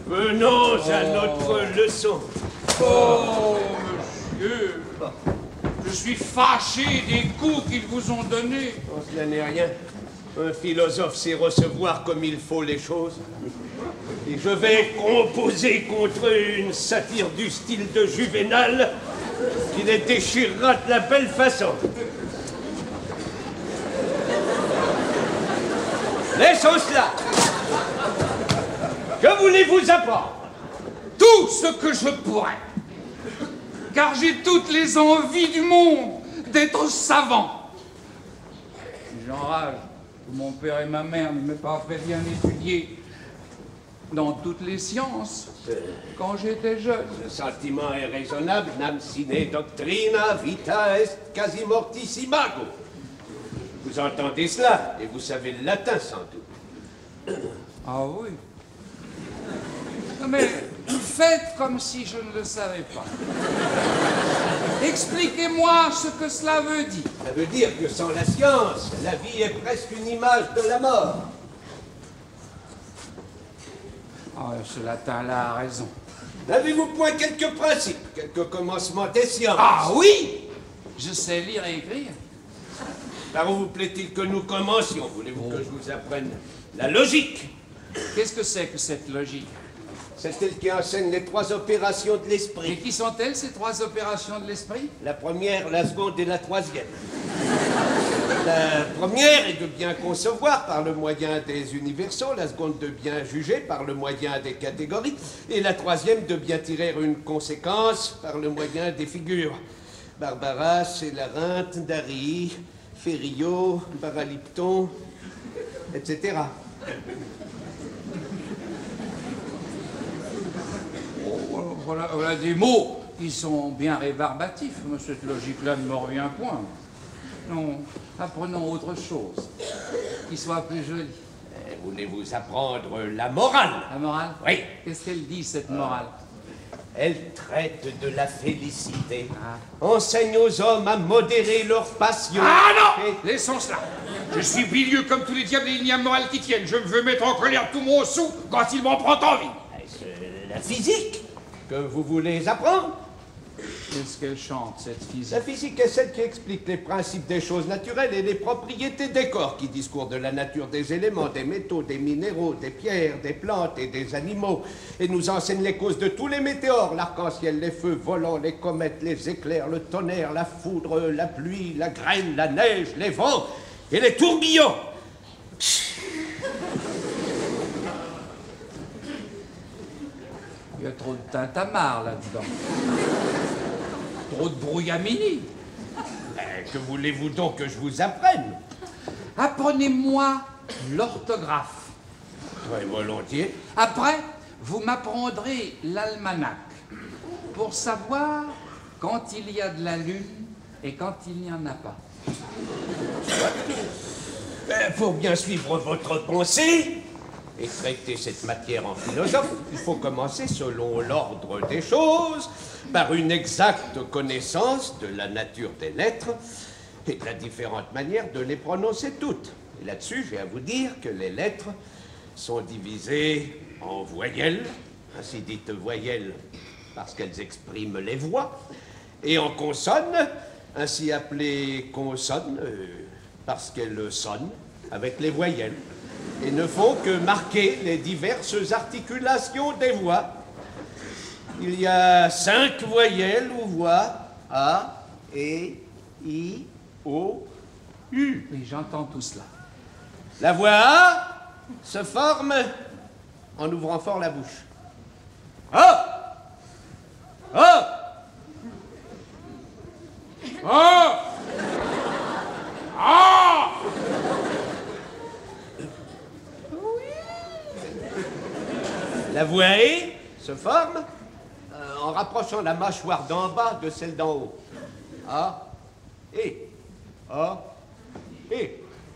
Venons à notre leçon. Oh, monsieur, je suis fâché des coups qu'ils vous ont donnés. Oh, cela n'est rien. Un philosophe sait recevoir comme il faut les choses. Et je vais composer contre une satire du style de Juvénal qui les déchirera de la belle façon. Laissons cela. Que voulez-vous apprendre? Tout ce que je pourrais. Car j'ai toutes les envies du monde d'être savant. J'enrage que mon père et ma mère ne m'aient pas fait bien étudier dans toutes les sciences quand j'étais jeune. Ce sentiment est raisonnable. Nam sine doctrina vita est quasi mortis imago. Vous entendez cela, et vous savez le latin sans doute. Ah oui. Non mais faites comme si je ne le savais pas. Expliquez-moi ce que cela veut dire. Ça veut dire que sans la science, la vie est presque une image de la mort. Ah, ce latin-là a raison. N'avez-vous point quelques principes, quelques commencements des sciences? Ah oui! Je sais lire et écrire. Par où vous plaît-il que nous commencions? Voulez-vous que je vous apprenne la logique? Qu'est-ce que c'est que cette logique? C'est elle qui enseigne les 3 opérations de Et l'esprit. qui sont-elles, ces 3 opérations de l'esprit? La première, la seconde et la troisième. La première est de bien concevoir par le moyen des universaux, la seconde de bien juger par le moyen des catégories, et la troisième de bien tirer une conséquence par le moyen des figures. Barbara, Célarinthe, Dari, Fério, Baralipton, etc. Voilà des mots qui sont bien rébarbatifs, mais cette logique-là ne me revient point. Non, apprenons autre chose, qui soit plus jolie. Voulez-vous apprendre la morale? La morale? Oui. Qu'est-ce qu'elle dit, cette morale? Elle traite de la félicité. Enseigne aux hommes à modérer leurs passions. Ah non! Laissons cela. Je suis bilieux comme tous les diables et il n'y a morale qui tienne. Je me veux mettre en colère tout mon sou quand il m'en prend envie. Est-ce la physique que vous voulez apprendre? Qu'est-ce qu'elle chante, cette physique? La physique est celle qui explique les principes des choses naturelles et les propriétés des corps, qui discourt de la nature des éléments, des métaux, des minéraux, des pierres, des plantes et des animaux, et nous enseigne les causes de tous les météores, l'arc-en-ciel, les feux volants, les comètes, les éclairs, le tonnerre, la foudre, la pluie, la grêle, la neige, les vents et les tourbillons. Il y a trop de tintamarre là-dedans. Trop de brouillamini. Que voulez-vous donc que je vous apprenne? Apprenez-moi l'orthographe. Très volontiers. Après, vous m'apprendrez l'almanach pour savoir quand il y a de la lune et quand il n'y en a pas. Pour bien suivre votre pensée et traiter cette matière en philosophe, il faut commencer selon l'ordre des choses, par une exacte connaissance de la nature des lettres et de la différente manière de les prononcer toutes. Et là-dessus, j'ai à vous dire que les lettres sont divisées en voyelles, ainsi dites voyelles parce qu'elles expriment les voix, et en consonnes, ainsi appelées consonnes parce qu'elles sonnent avec les voyelles et ne font que marquer les diverses articulations des voix. Il y a 5 voyelles ou voix: A, E, I, O, U. Oui, j'entends tout cela. La voix A se forme en ouvrant fort la bouche. A, A, A, A. La voix E se forme en rapprochant la mâchoire d'en bas de celle d'en haut. A, E, A, E.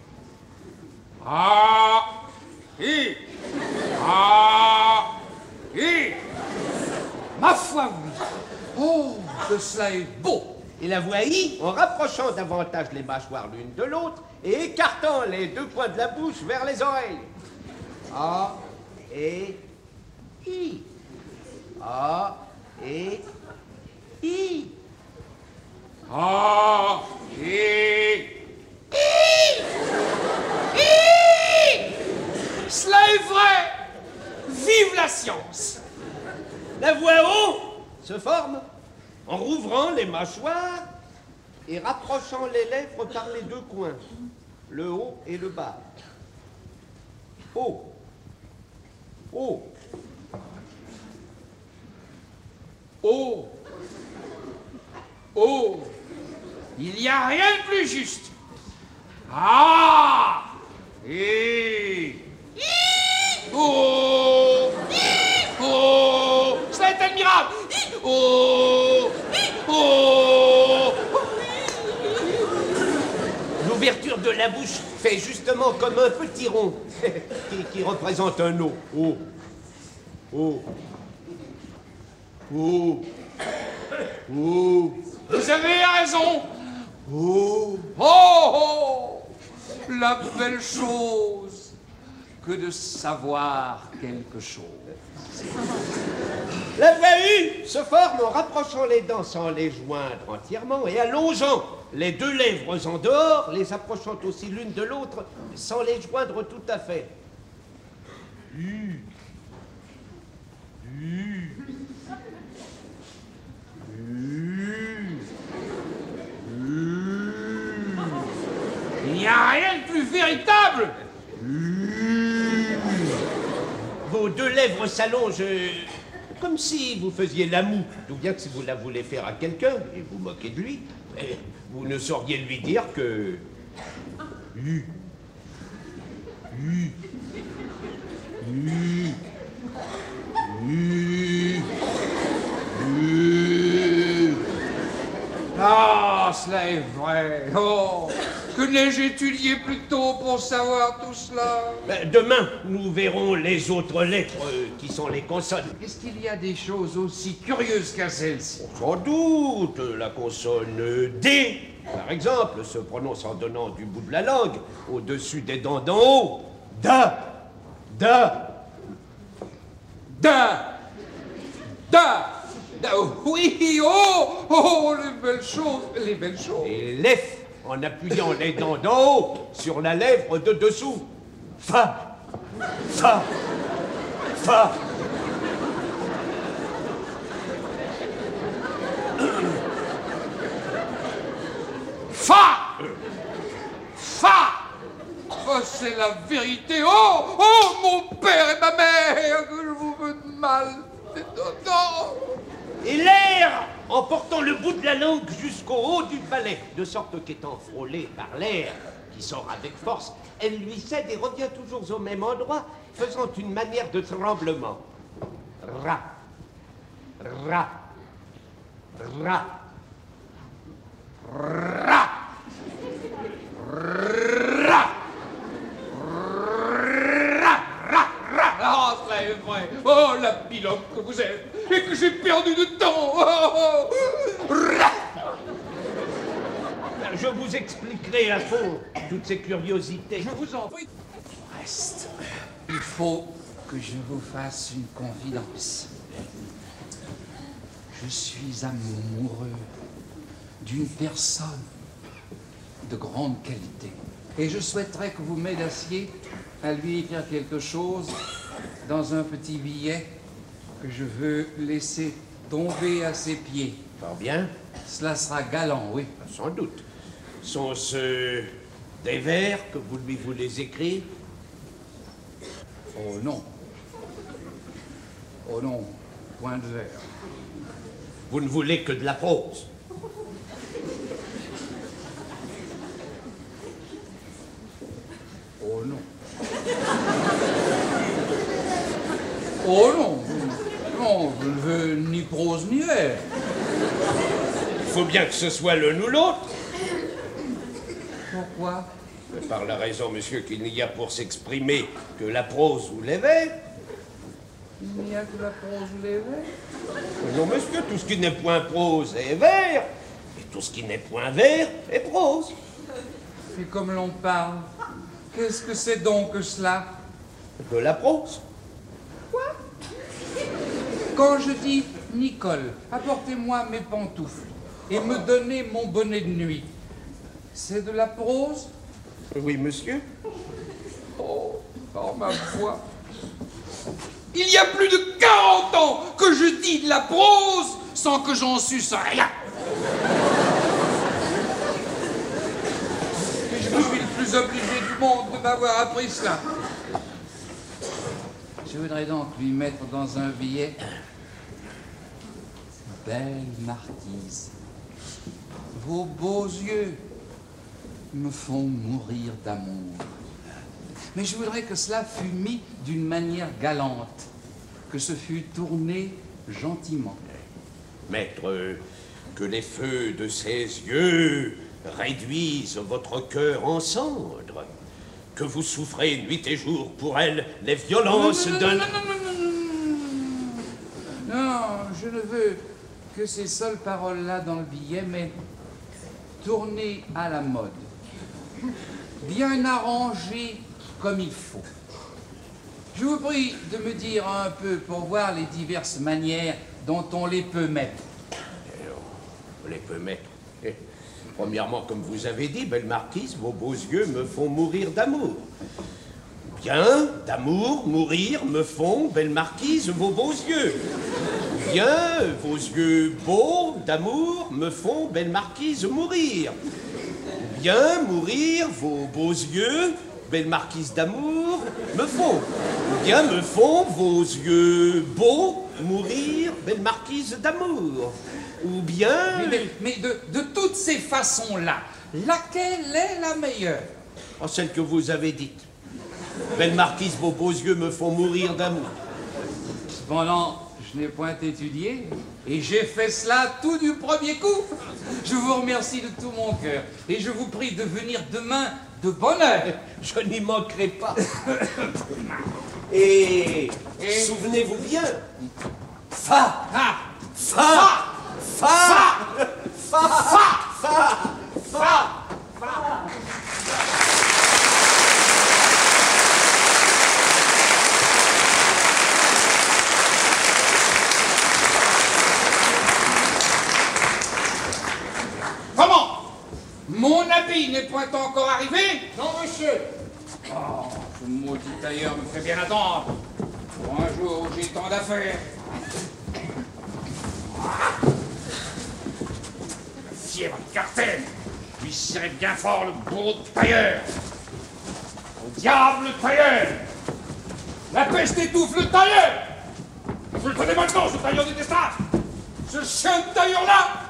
A, I, A, I. Ma foi, oui. Oh, que cela est beau. Et la voix I en rapprochant davantage les mâchoires l'une de l'autre et écartant les 2 coins de la bouche vers les oreilles. A, E, I. A et I. A, I. Cela est vrai. Vive la science. La voix O se forme en rouvrant les mâchoires et rapprochant les lèvres par les deux coins, le haut et le bas. O. O. Oh, oh, il n'y a rien de plus juste. Ah, et oh, oh, Cela est admirable. oh, oh. L'ouverture de la bouche fait justement comme un petit rond qui représente un O. O. O. O. O. Vous avez raison. O. Oh, oh, la belle chose que de savoir quelque chose. La voix U se forme en rapprochant les dents sans les joindre entièrement et allongeant les deux lèvres en dehors, les approchant aussi l'une de l'autre sans les joindre tout à fait. U. U. U. U. Il n'y a rien de plus véritable. Vos deux lèvres s'allongent comme si vous faisiez la moue. D'où bien que si vous la voulez faire à quelqu'un et vous moquez de lui, vous ne sauriez lui dire que... U. U. U. U. U. Ah, cela est vrai. Oh, que n'ai-je étudié plus tôt pour savoir tout cela? Demain, nous verrons les autres lettres qui sont les consonnes. Est-ce qu'il y a des choses aussi curieuses qu'à celle-ci? Sans doute, la consonne D, par exemple, se prononce en donnant du bout de la langue au-dessus des dents d'en haut. Da. Da. Da, da, da, oui, oh, oh, les belles choses, les belles choses. Et l'F en appuyant les dents d'en haut sur la lèvre de dessous. Fa. Fa. Fa. Fa, fa. Oh, c'est la vérité. Oh, oh, mon père et ma mère, que je vous veux de mal. Non. Et l'air en portant le bout de la langue jusqu'au haut du palais, de sorte qu'étant frôlée par l'air qui sort avec force, elle lui cède et revient toujours au même endroit, faisant une manière de tremblement. Ra. Ra. Ra. Ra, ra, ra, ra, ra. Ah, cela est vrai. Oh, la pilote que vous êtes et que j'ai perdu de temps. Oh, oh. Ra. Je vous expliquerai à fond toutes ces curiosités. Je vous en prie. Reste. Il faut que je vous fasse une confidence. Je suis amoureux d'une personne de grande qualité. Et je souhaiterais que vous m'aidassiez à lui écrire quelque chose dans un petit billet que je veux laisser tomber à ses pieds. Fort bien. Cela sera galant, oui. Sans doute. Sont-ce des vers que vous lui voulez écrire? Oh non. Oh non, point de verre. Vous ne voulez que de la prose? Oh non. Oh non. Non, je ne veux ni prose ni vers. Il faut bien que ce soit l'un ou l'autre. Pourquoi? Par la raison, monsieur, qu'il n'y a pour s'exprimer que la prose ou les vers. Il n'y a que la prose ou les vers? Non, monsieur, tout ce qui n'est point prose est vers, et tout ce qui n'est point vers est prose. Et comme l'on parle, qu'est-ce que c'est donc que cela? De la prose. Quand je dis Nicole, apportez-moi mes pantoufles et me donnez mon bonnet de nuit, c'est de la prose? Oui, monsieur. Oh, ma voix. Il y a plus de 40 ans que je dis de la prose sans que j'en suce rien. Et je suis le plus obligé du monde de m'avoir appris cela. Je voudrais donc lui mettre dans un billet: belle marquise, vos beaux yeux me font mourir d'amour. Mais je voudrais que cela fût mis d'une manière galante, que ce fût tourné gentiment. Maître, que les feux de ses yeux réduisent votre cœur en cendres, que vous souffrez nuit et jour pour elle les violences d'un... Non, je ne veux que ces seules paroles-là dans le billet, mais tournées à la mode, bien arrangées comme il faut. Je vous prie de me dire un peu pour voir les diverses manières dont on les peut mettre. On les peut mettre. Premièrement, comme vous avez dit, belle marquise, vos beaux yeux me font mourir d'amour. Bien, d'amour, mourir, me font, belle marquise, vos beaux yeux. Bien, vos yeux beaux, d'amour, me font, belle marquise, mourir. Bien, mourir, vos beaux yeux, belle marquise d'amour, me font. Bien, me font vos yeux beaux, mourir, belle marquise d'amour. Ou bien... Mais de toutes ces façons-là, laquelle est la meilleure? Oh, celle que vous avez dite. Belle marquise, vos beaux yeux me font mourir d'amour. Cependant, je n'ai point étudié, et j'ai fait cela tout du premier coup. Je vous remercie de tout mon cœur, et je vous prie de venir demain de bonne heure. Je n'y manquerai pas. Et souvenez-vous bien. Fa, Ah, fa, fa, fa, fa, fa. comment? Mon habit n'est point encore arrivé? Non, monsieur. Oh, ce maudit tailleur me fait bien attendre. Pour un jour où j'ai tant d'affaires. La fièvre de cartel lui serrait bien fort le beau tailleur. Au diable le tailleur! La peste étouffe le tailleur! Vous le tenez maintenant, ce tailleur détestable! Ce chien de tailleur-là!